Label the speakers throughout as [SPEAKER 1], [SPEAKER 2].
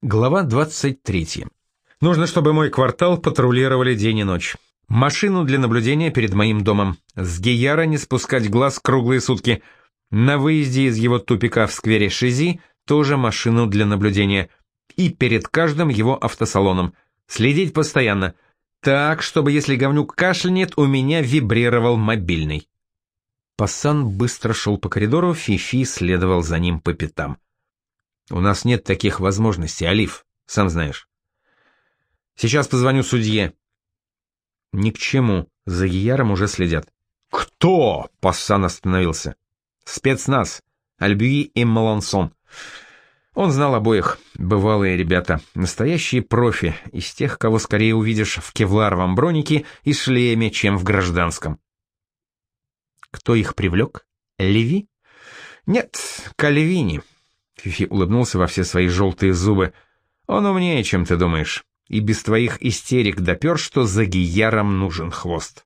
[SPEAKER 1] Глава 23. Нужно, чтобы мой квартал патрулировали день и ночь. Машину для наблюдения перед моим домом. С Гияра не спускать глаз круглые сутки. На выезде из его тупика в сквере Шизи тоже машину для наблюдения. И перед каждым его автосалоном. Следить постоянно. Так, чтобы если говнюк кашлянет, у меня вибрировал мобильный. Пассан быстро шел по коридору, Фифи следовал за ним по пятам. У нас нет таких возможностей, Олив, сам знаешь. Сейчас позвоню судье. Ни к чему, за Гияром уже следят. Кто? Пассан остановился. Спецназ, Альбюи и Малансон. Он знал обоих, бывалые ребята, настоящие профи, из тех, кого скорее увидишь в кевларовом бронике и шлеме, чем в гражданском. Кто их привлек? Леви? Нет, Кальвини. Фифи улыбнулся во все свои желтые зубы. Он умнее, чем ты думаешь, и без твоих истерик допер, что за Гияром нужен хвост.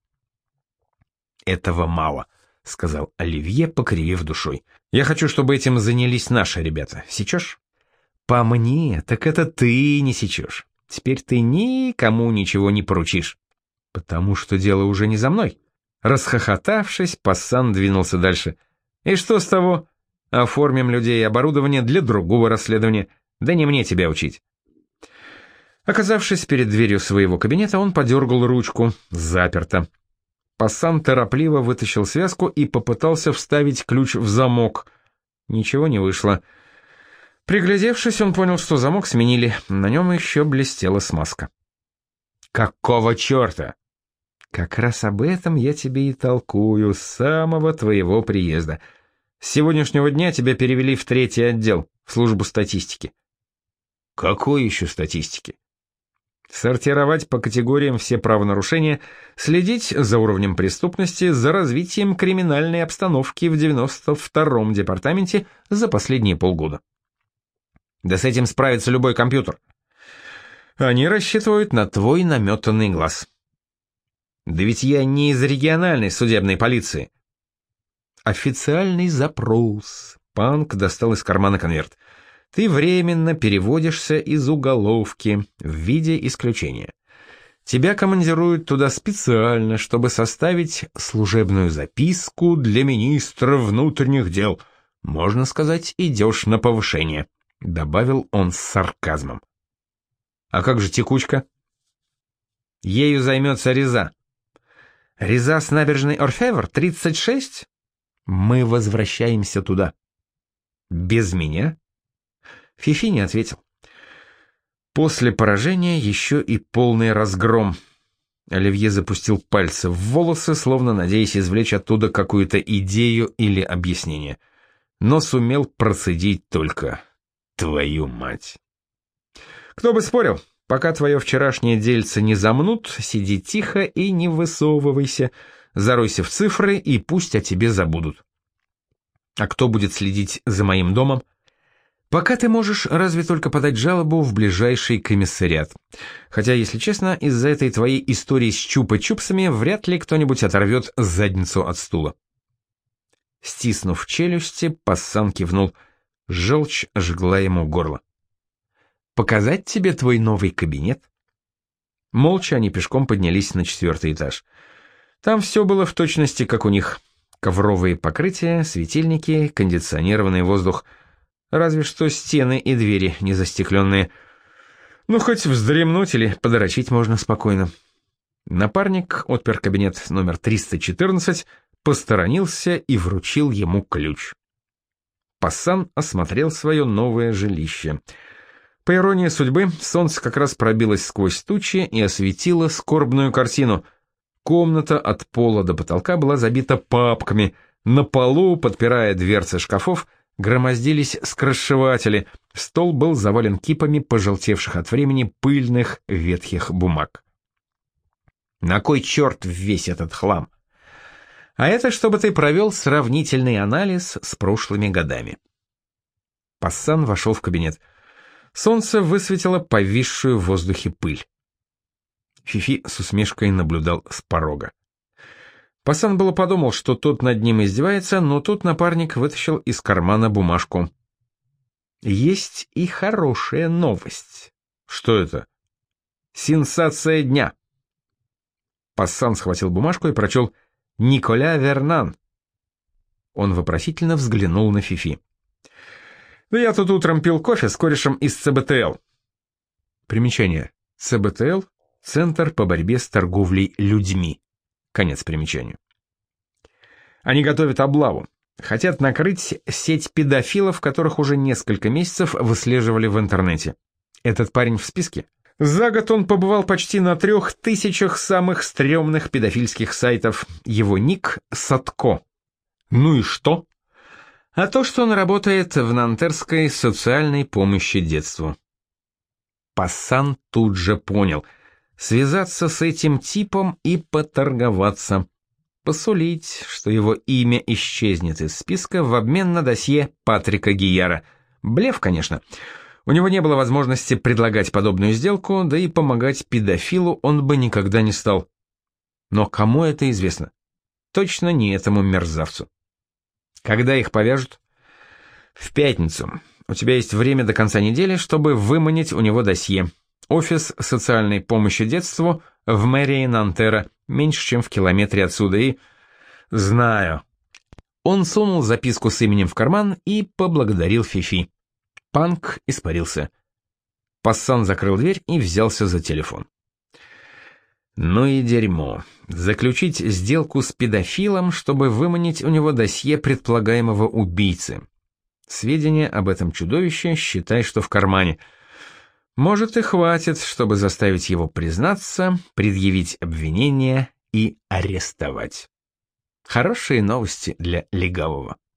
[SPEAKER 1] Этого мало, сказал Оливье, покривив душой. Я хочу, чтобы этим занялись наши ребята. Сечешь? По мне, так это ты не сечешь. Теперь ты никому ничего не поручишь. Потому что дело уже не за мной. Расхохотавшись, Пассан двинулся дальше. И что с того? Оформим людей и оборудование для другого расследования. Да не мне тебя учить. Оказавшись перед дверью своего кабинета, он подергал ручку. Заперто. Пассан торопливо вытащил связку и попытался вставить ключ в замок. Ничего не вышло. Приглядевшись, он понял, что замок сменили. На нем еще блестела смазка. «Какого черта?» «Как раз об этом я тебе и толкую с самого твоего приезда. С сегодняшнего дня тебя перевели в 3-й отдел, в службу статистики». «Какой еще статистики?» «Сортировать по категориям все правонарушения, следить за уровнем преступности, за развитием криминальной обстановки в 92-м департаменте за последние полгода». «Да с этим справится любой компьютер». «Они рассчитывают на твой наметанный глаз». «Да ведь я не из региональной судебной полиции». «Официальный запрос». Панк достал из кармана конверт. «Ты временно переводишься из уголовки в виде исключения. Тебя командируют туда специально, чтобы составить служебную записку для министра внутренних дел. Можно сказать, идешь на повышение», — добавил он с сарказмом. «А как же текучка?» «Ею займется Реза». «Реза с набережной Орфевр, 36? Мы возвращаемся туда». «Без меня?» Фифи не ответил. После поражения еще и полный разгром. Оливье запустил пальцы в волосы, словно надеясь извлечь оттуда какую-то идею или объяснение. Но сумел процедить только «твою мать». «Кто бы спорил, пока твое вчерашнее дельце не замнут, сиди тихо и не высовывайся, заройся в цифры и пусть о тебе забудут». «А кто будет следить за моим домом?» «Пока ты можешь разве только подать жалобу в ближайший комиссариат. Хотя, если честно, из-за этой твоей истории с чупа-чупсами вряд ли кто-нибудь оторвет задницу от стула». Стиснув челюсти, Пассан кивнул. Желчь жгла ему горло. «Показать тебе твой новый кабинет?» Молча они пешком поднялись на 4-й этаж. Там все было в точности, как у них. Ковровые покрытия, светильники, кондиционированный воздух. Разве что стены и двери не застекленные. Ну, хоть вздремнуть или подрочить можно спокойно. Напарник отпер кабинет номер 314, посторонился и вручил ему ключ. Пассан осмотрел свое новое жилище. По иронии судьбы, солнце как раз пробилось сквозь тучи и осветило скорбную картину. Комната от пола до потолка была забита папками. На полу, подпирая дверцы шкафов, громоздились скоросшиватели, стол был завален кипами пожелтевших от времени пыльных ветхих бумаг. «На кой черт весь этот хлам?» «А это чтобы ты провел сравнительный анализ с прошлыми годами». Пассан вошел в кабинет. Солнце высветило повисшую в воздухе пыль. Фифи с усмешкой наблюдал с порога. Пассан было подумал, что тот над ним издевается, но тут напарник вытащил из кармана бумажку. Есть и хорошая новость. Что это? Сенсация дня. Пассан схватил бумажку и прочел «Николя Вернан». Он вопросительно взглянул на Фифи. «Да я тут утром пил кофе с корешем из ЦБТЛ». Примечание. ЦБТЛ — Центр по борьбе с торговлей людьми. Конец примечанию. Они готовят облаву. Хотят накрыть сеть педофилов, которых уже несколько месяцев выслеживали в интернете. Этот парень в списке? За год он побывал почти на 3000 самых стрёмных педофильских сайтов. Его ник — Садко. Ну и что? А то, что он работает в нантерской социальной помощи детству. Пассан тут же понял. Связаться с этим типом и поторговаться. Посулить, что его имя исчезнет из списка в обмен на досье Патрика Гияра. Блеф, конечно. У него не было возможности предлагать подобную сделку, да и помогать педофилу он бы никогда не стал. Но кому это известно? Точно не этому мерзавцу. Когда их повяжут? В пятницу. У тебя есть время до конца недели, чтобы выманить у него досье. Офис социальной помощи детству в мэрии Нантера, меньше, чем в километре отсюда, и... Знаю. Он сунул записку с именем в карман и поблагодарил Фифи. Панк испарился. Пассан закрыл дверь и взялся за телефон. Ну и дерьмо. Заключить сделку с педофилом, чтобы выманить у него досье предполагаемого убийцы. Сведения об этом чудовище считай, что в кармане. Может, и хватит, чтобы заставить его признаться, предъявить обвинение и арестовать. Хорошие новости для легавого.